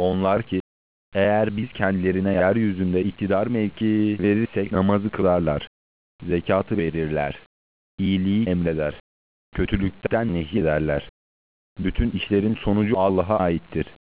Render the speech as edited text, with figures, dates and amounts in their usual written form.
Onlar ki, eğer biz kendilerine yeryüzünde iktidar mevkii verirsek namazı kılarlar, zekatı verirler, iyiliği emreder, kötülükten nehyederler. Bütün işlerin sonucu Allah'a aittir.